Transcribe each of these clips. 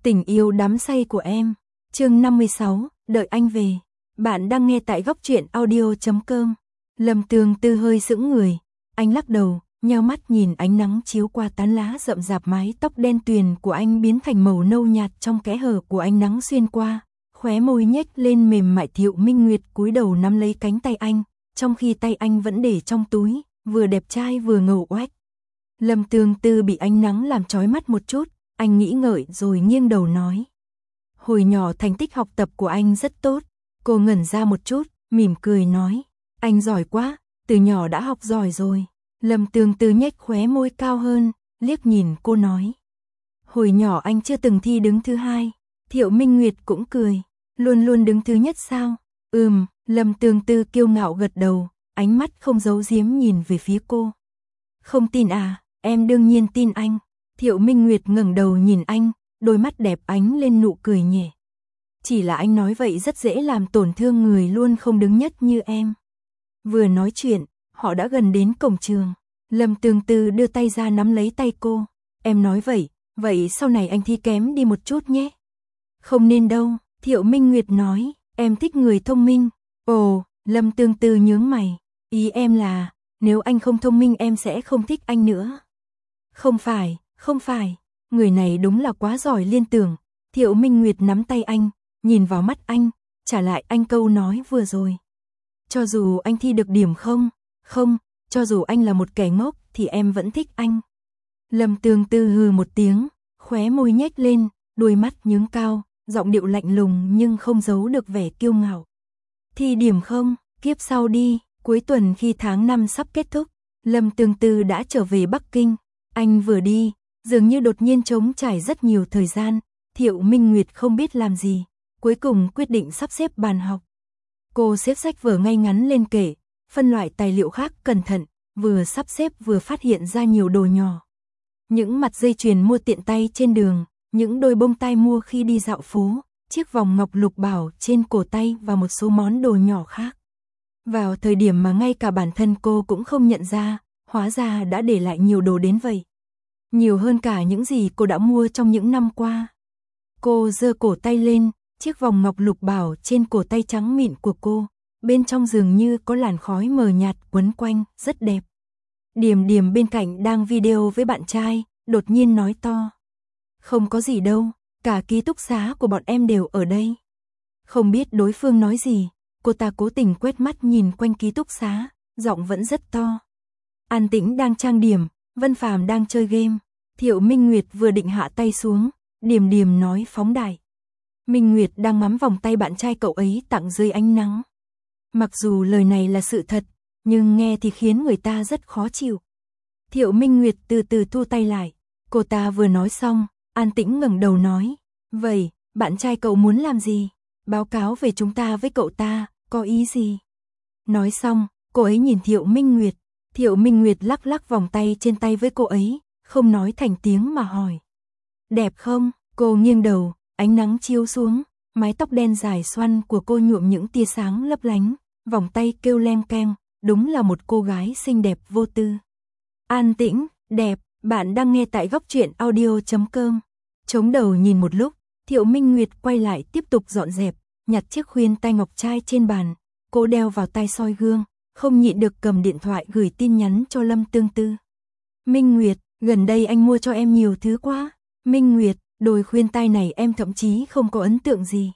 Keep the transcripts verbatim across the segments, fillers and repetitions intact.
Tình yêu đắm say của em. Chương năm mươi sáu, đợi anh về. Bạn đang nghe tại góc truyện audio chấm com. Lâm Tường Tư hơi sững người, anh lắc đầu, nheo mắt nhìn ánh nắng chiếu qua tán lá rậm rạp, mái tóc đen tuyền của anh biến thành màu nâu nhạt trong kẽ hở của ánh nắng xuyên qua, khóe môi nhếch lên mềm mại. Thiệu Minh Nguyệt cúi đầu nắm lấy cánh tay anh, trong khi tay anh vẫn để trong túi, vừa đẹp trai vừa ngầu oách. Lâm Tường Tư bị ánh nắng làm chói mắt một chút, anh nghĩ ngợi rồi nghiêng đầu nói. Hồi nhỏ thành tích học tập của anh rất tốt. Cô ngẩn ra một chút, mỉm cười nói. Anh giỏi quá, từ nhỏ đã học giỏi rồi. Lâm Tường Tư nhếch khóe môi cao hơn, liếc nhìn cô nói. Hồi nhỏ anh chưa từng thi đứng thứ hai. Thiệu Minh Nguyệt cũng cười. Luôn luôn đứng thứ nhất sao? Ừm, Lâm Tường Tư kiêu ngạo gật đầu, ánh mắt không giấu giếm nhìn về phía cô. Không tin à? Em đương nhiên tin anh. Thiệu Minh Nguyệt ngẩng đầu nhìn anh, đôi mắt đẹp ánh lên nụ cười nhẹ. Chỉ là anh nói vậy rất dễ làm tổn thương người luôn không đứng nhất như em. Vừa nói chuyện, họ đã gần đến cổng trường. Lâm Tường Tư đưa tay ra nắm lấy tay cô. Em nói vậy, vậy sau này anh thi kém đi một chút nhé. Không nên đâu, Thiệu Minh Nguyệt nói, em thích người thông minh. Ồ, Lâm Tường Tư nhướng mày, ý em là, nếu anh không thông minh em sẽ không thích anh nữa. Không phải, không phải, người này đúng là quá giỏi liên tưởng. Thiệu Minh Nguyệt nắm tay anh, nhìn vào mắt anh, trả lại anh câu nói vừa rồi. Cho dù anh thi được điểm không, không, cho dù anh là một kẻ ngốc thì em vẫn thích anh. Lâm Tường Tư hừ một tiếng, khóe môi nhếch lên, đôi mắt nhướng cao, giọng điệu lạnh lùng nhưng không giấu được vẻ kiêu ngạo. Thi điểm không, kiếp sau đi. Cuối tuần khi tháng năm sắp kết thúc, Lâm Tường Tư đã trở về Bắc Kinh. Anh vừa đi, dường như đột nhiên trống trải rất nhiều thời gian. Thiệu Minh Nguyệt không biết làm gì, cuối cùng quyết định sắp xếp bàn học. Cô xếp sách vở ngay ngắn lên kệ, phân loại tài liệu khác cẩn thận, vừa sắp xếp vừa phát hiện ra nhiều đồ nhỏ. Những mặt dây chuyền mua tiện tay trên đường, những đôi bông tai mua khi đi dạo phố, chiếc vòng ngọc lục bảo trên cổ tay và một số món đồ nhỏ khác. Vào thời điểm mà ngay cả bản thân cô cũng không nhận ra, hóa ra đã để lại nhiều đồ đến vậy. Nhiều hơn cả những gì cô đã mua trong những năm qua. Cô giơ cổ tay lên, chiếc vòng ngọc lục bảo trên cổ tay trắng mịn của cô, bên trong dường như có làn khói mờ nhạt quấn quanh, rất đẹp. Điềm Điềm bên cạnh đang video với bạn trai, đột nhiên nói to. Không có gì đâu, cả ký túc xá của bọn em đều ở đây. Không biết đối phương nói gì, cô ta cố tình quét mắt nhìn quanh ký túc xá, giọng vẫn rất to. An Tĩnh đang trang điểm, Vân Phàm đang chơi game. Thiệu Minh Nguyệt vừa định hạ tay xuống, Điềm Điềm nói phóng đại. Minh Nguyệt đang mắm vòng tay bạn trai cậu ấy tặng dưới ánh nắng. Mặc dù lời này là sự thật, nhưng nghe thì khiến người ta rất khó chịu. Thiệu Minh Nguyệt từ từ thu tay lại. Cô ta vừa nói xong, An Tĩnh ngẩng đầu nói. Vậy, bạn trai cậu muốn làm gì? Báo cáo về chúng ta với cậu ta, có ý gì? Nói xong, cô ấy nhìn Thiệu Minh Nguyệt. Thiệu Minh Nguyệt lắc lắc vòng tay trên tay với cô ấy, không nói thành tiếng mà hỏi. Đẹp không? Cô nghiêng đầu, ánh nắng chiếu xuống, mái tóc đen dài xoăn của cô nhuộm những tia sáng lấp lánh, vòng tay kêu leng keng, đúng là một cô gái xinh đẹp vô tư. An Tĩnh, đẹp, bạn đang nghe tại góc truyện audio chấm com. Chống đầu nhìn một lúc, Thiệu Minh Nguyệt quay lại tiếp tục dọn dẹp, nhặt chiếc khuyên tai ngọc trai trên bàn, cô đeo vào tai soi gương, không nhịn được cầm điện thoại gửi tin nhắn cho Lâm Tường Tư. Minh Nguyệt, gần đây anh mua cho em nhiều thứ quá. Minh Nguyệt, đôi khuyên tai này em thậm chí không có ấn tượng gì.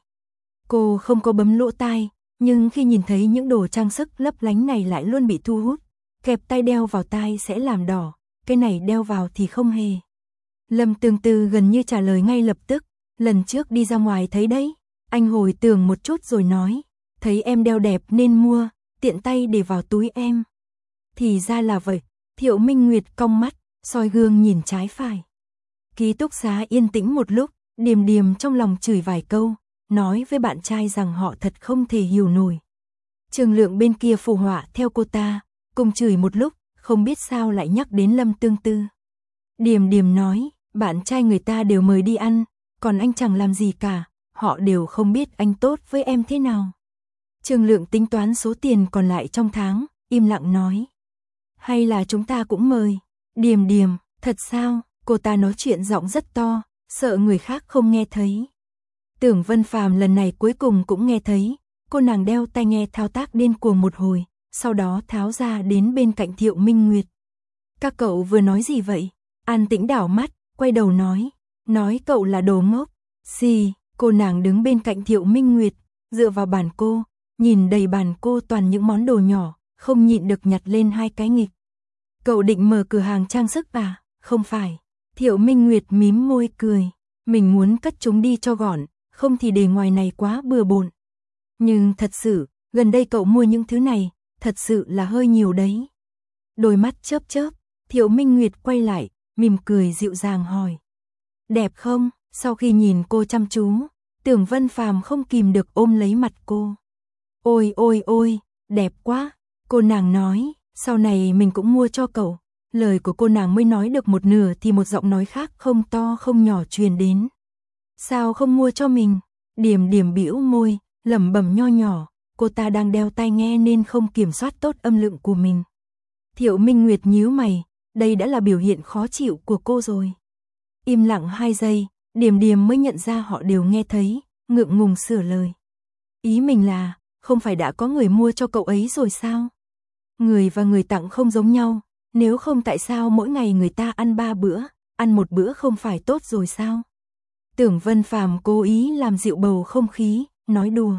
Cô không có bấm lỗ tai, nhưng khi nhìn thấy những đồ trang sức lấp lánh này lại luôn bị thu hút. Kẹp tai đeo vào tai sẽ làm đỏ, cái này đeo vào thì không hề. Lâm Tường Tư gần như trả lời ngay lập tức. Lần trước đi ra ngoài thấy đấy. Anh hồi tưởng một chút rồi nói. Thấy em đeo đẹp nên mua, tiện tay để vào túi em. Thì ra là vậy. Thiệu Minh Nguyệt cong mắt, soi gương nhìn trái phải. Ký túc xá yên tĩnh một lúc, Điềm Điềm trong lòng chửi vài câu, nói với bạn trai rằng họ thật không thể hiểu nổi. Trường Lượng bên kia phụ họa theo cô ta, cùng chửi một lúc, không biết sao lại nhắc đến Lâm Tường Tư. Điềm Điềm nói, bạn trai người ta đều mời đi ăn, còn anh chẳng làm gì cả, họ đều không biết anh tốt với em thế nào. Trường Lượng tính toán số tiền còn lại trong tháng, im lặng nói. Hay là chúng ta cũng mời. Điềm Điềm, thật sao? Cô ta nói chuyện giọng rất to, sợ người khác không nghe thấy. Tưởng Vân Phàm lần này cuối cùng cũng nghe thấy, cô nàng đeo tai nghe thao tác điên cuồng một hồi, sau đó tháo ra đến bên cạnh Thiệu Minh Nguyệt. Các cậu vừa nói gì vậy? An Tĩnh đảo mắt, quay đầu nói, nói cậu là đồ ngốc. Xì, cô nàng đứng bên cạnh Thiệu Minh Nguyệt, dựa vào bàn cô, nhìn đầy bàn cô toàn những món đồ nhỏ, không nhịn được nhặt lên hai cái nghịch. Cậu định mở cửa hàng trang sức à? Không phải. Thiệu Minh Nguyệt mím môi cười, mình muốn cất chúng đi cho gọn, không thì để ngoài này quá bừa bộn. Nhưng thật sự, gần đây cậu mua những thứ này, thật sự là hơi nhiều đấy. Đôi mắt chớp chớp, Thiệu Minh Nguyệt quay lại, mỉm cười dịu dàng hỏi. Đẹp không? Sau khi nhìn cô chăm chú, Tưởng Vân Phàm không kìm được ôm lấy mặt cô. Ôi ôi ôi, đẹp quá. Cô nàng nói, sau này mình cũng mua cho cậu. Lời của cô nàng mới nói được một nửa thì một giọng nói khác không to không nhỏ truyền đến. Sao không mua cho mình? Điềm Điềm bĩu môi, lẩm bẩm nho nhỏ, cô ta đang đeo tai nghe nên không kiểm soát tốt âm lượng của mình. Thiệu Minh Nguyệt nhíu mày, đây đã là biểu hiện khó chịu của cô rồi. Im lặng hai giây, Điềm Điềm mới nhận ra họ đều nghe thấy, ngượng ngùng sửa lời. Ý mình là, không phải đã có người mua cho cậu ấy rồi sao? Người và người tặng không giống nhau, nếu không tại sao mỗi ngày người ta ăn ba bữa, ăn một bữa không phải tốt rồi sao? Tưởng Vân Phàm cố ý làm dịu bầu không khí, nói đùa.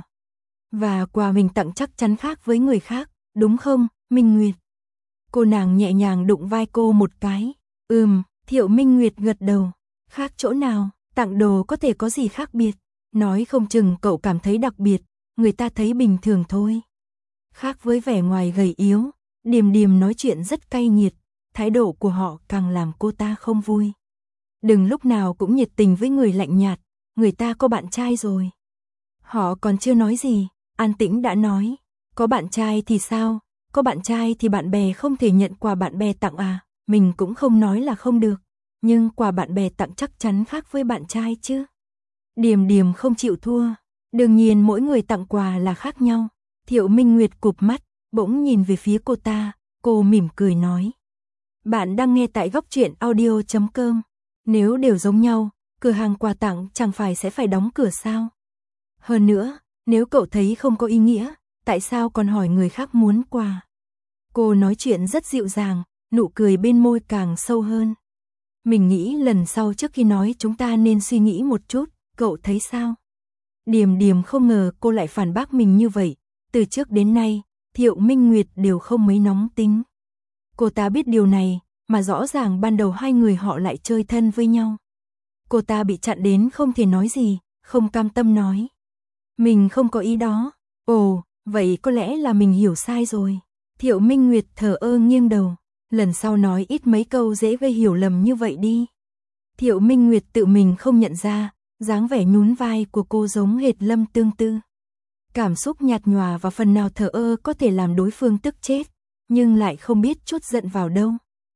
Và quà mình tặng chắc chắn khác với người khác, đúng không, Minh Nguyệt? Cô nàng nhẹ nhàng đụng vai cô một cái. Ừm, Thiệu Minh Nguyệt gật đầu. Khác chỗ nào, tặng đồ có thể có gì khác biệt? Nói không chừng cậu cảm thấy đặc biệt, người ta thấy bình thường thôi. Khác với vẻ ngoài gầy yếu, Điềm Điềm nói chuyện rất cay nghiệt, thái độ của họ càng làm cô ta không vui. Đừng lúc nào cũng nhiệt tình với người lạnh nhạt, người ta có bạn trai rồi. Họ còn chưa nói gì, An Tĩnh đã nói, có bạn trai thì sao, có bạn trai thì bạn bè không thể nhận quà bạn bè tặng à, mình cũng không nói là không được, nhưng quà bạn bè tặng chắc chắn khác với bạn trai chứ. Điềm Điềm không chịu thua, đương nhiên mỗi người tặng quà là khác nhau. Thiệu Minh Nguyệt cụp mắt, bỗng nhìn về phía cô ta, cô mỉm cười nói. Bạn đang nghe tại góc truyện audio chấm com. Nếu đều giống nhau, cửa hàng quà tặng chẳng phải sẽ phải đóng cửa sao? Hơn nữa, nếu cậu thấy không có ý nghĩa, tại sao còn hỏi người khác muốn quà? Cô nói chuyện rất dịu dàng, nụ cười bên môi càng sâu hơn. Mình nghĩ lần sau trước khi nói chúng ta nên suy nghĩ một chút, cậu thấy sao? Điềm Điềm không ngờ cô lại phản bác mình như vậy. Từ trước đến nay, Thiệu Minh Nguyệt đều không mấy nóng tính. Cô ta biết điều này, mà rõ ràng ban đầu hai người họ lại chơi thân với nhau. Cô ta bị chặn đến không thể nói gì, không cam tâm nói. Mình không có ý đó. Ồ, vậy có lẽ là mình hiểu sai rồi. Thiệu Minh Nguyệt thờ ơ nghiêng đầu. Lần sau nói ít mấy câu dễ gây hiểu lầm như vậy đi. Thiệu Minh Nguyệt tự mình không nhận ra, dáng vẻ nhún vai của cô giống hệt Lâm Tương Tư. Cảm xúc nhạt nhòa và phần nào thờ ơ có thể làm đối phương tức chết, nhưng lại không biết chút giận vào đâu.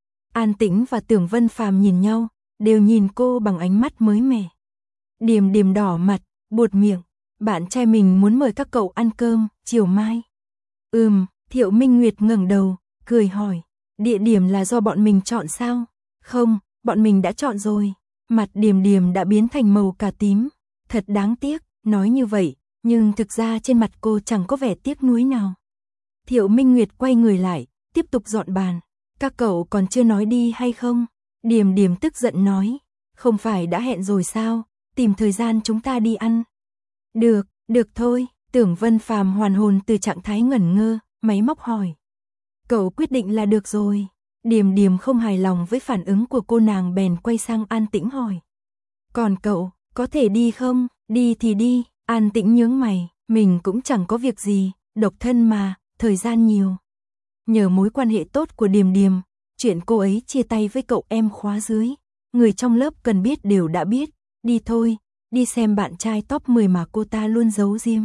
An Tĩnh và Tưởng Vân Phàm nhìn nhau, đều nhìn cô bằng ánh mắt mới mẻ. Điềm Điềm đỏ mặt, buột miệng, bạn trai mình muốn mời các cậu ăn cơm, chiều mai. Ừm, Thiệu Minh Nguyệt ngẩng đầu, cười hỏi, địa điểm là do bọn mình chọn sao? Không, bọn mình đã chọn rồi. Mặt Điềm Điềm đã biến thành màu cà tím, thật đáng tiếc, nói như vậy, nhưng thực ra trên mặt cô chẳng có vẻ tiếc nuối nào. Thiệu Minh Nguyệt quay người lại, tiếp tục dọn bàn. Các cậu còn chưa nói đi hay không? Điềm Điềm tức giận nói, không phải đã hẹn rồi sao, tìm thời gian chúng ta đi ăn. Được, được thôi, Tưởng Vân Phàm hoàn hồn từ trạng thái ngẩn ngơ, máy móc hỏi. Cậu quyết định là được rồi. Điềm Điềm không hài lòng với phản ứng của cô nàng bèn quay sang An Tĩnh hỏi. Còn cậu, có thể đi không? Đi thì đi. An Tĩnh nhướng mày, mình cũng chẳng có việc gì, độc thân mà, thời gian nhiều. Nhờ mối quan hệ tốt của Điềm Điềm, chuyện cô ấy chia tay với cậu em khóa dưới, người trong lớp cần biết đều đã biết, đi thôi, đi xem bạn trai top mười mà cô ta luôn giấu giếm.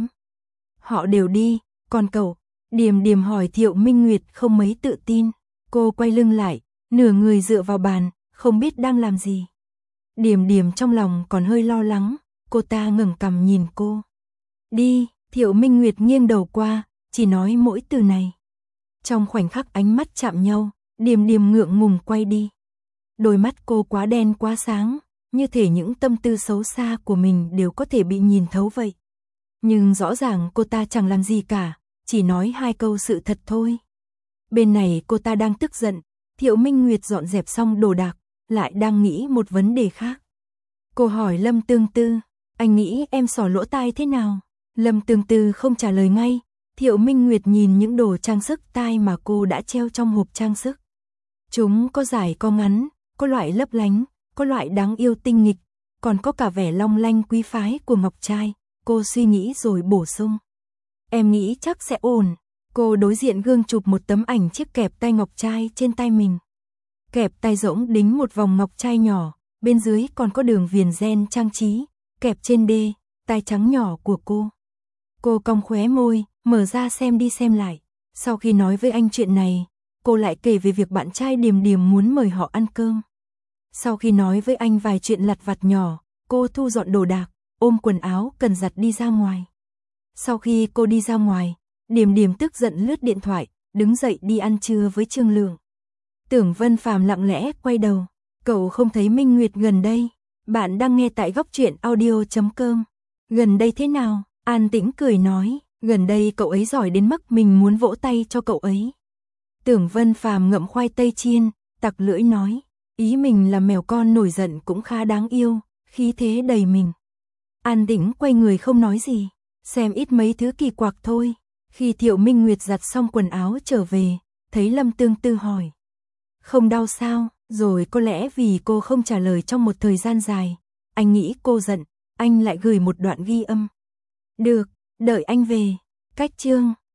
Họ đều đi, còn cậu? Điềm Điềm hỏi. Thiệu Minh Nguyệt không mấy tự tin, cô quay lưng lại, nửa người dựa vào bàn, không biết đang làm gì. Điềm Điềm trong lòng còn hơi lo lắng, cô ta ngẩng cằm nhìn cô. Đi, Thiệu Minh Nguyệt nghiêng đầu qua, chỉ nói mỗi từ này. Trong khoảnh khắc ánh mắt chạm nhau, Điềm Điềm ngượng ngùng quay đi. Đôi mắt cô quá đen quá sáng, như thể những tâm tư xấu xa của mình đều có thể bị nhìn thấu vậy. Nhưng rõ ràng cô ta chẳng làm gì cả, chỉ nói hai câu sự thật thôi. Bên này cô ta đang tức giận, Thiệu Minh Nguyệt dọn dẹp xong đồ đạc, lại đang nghĩ một vấn đề khác. Cô hỏi Lâm Tương Tư, anh nghĩ em xỏ lỗ tai thế nào? Lâm Tương Tư không trả lời ngay, Thiệu Minh Nguyệt nhìn những đồ trang sức tai mà cô đã treo trong hộp trang sức. Chúng có dài có ngắn, có loại lấp lánh, có loại đáng yêu tinh nghịch, còn có cả vẻ long lanh quý phái của ngọc trai. Cô suy nghĩ rồi bổ sung. Em nghĩ chắc sẽ ổn. Cô đối diện gương chụp một tấm ảnh chiếc kẹp tay ngọc trai trên tay mình. Kẹp tay rỗng đính một vòng ngọc trai nhỏ, bên dưới còn có đường viền ren trang trí, kẹp trên đê, tay trắng nhỏ của cô. Cô cong khóe môi, mở ra xem đi xem lại. Sau khi nói với anh chuyện này, cô lại kể về việc bạn trai Điềm Điềm muốn mời họ ăn cơm. Sau khi nói với anh vài chuyện lặt vặt nhỏ, cô thu dọn đồ đạc, ôm quần áo cần giặt đi ra ngoài. Sau khi cô đi ra ngoài, Điềm Điềm tức giận lướt điện thoại, đứng dậy đi ăn trưa với Trương Lượng. Tưởng Vân Phàm lặng lẽ quay đầu, cậu không thấy Minh Nguyệt gần đây. Bạn đang nghe tại góc truyện audio chấm com. Gần đây thế nào? An Tĩnh cười nói, gần đây cậu ấy giỏi đến mức mình muốn vỗ tay cho cậu ấy. Tưởng Vân Phàm ngậm khoai tây chiên, tặc lưỡi nói, ý mình là mèo con nổi giận cũng khá đáng yêu, khí thế đầy mình. An Tĩnh quay người không nói gì, xem ít mấy thứ kỳ quặc thôi. Khi Thiệu Minh Nguyệt giặt xong quần áo trở về, thấy Lâm Tương Tư hỏi, không đau sao? Rồi có lẽ vì cô không trả lời trong một thời gian dài, anh nghĩ cô giận, anh lại gửi một đoạn ghi âm. Được, đợi anh về. Cách chương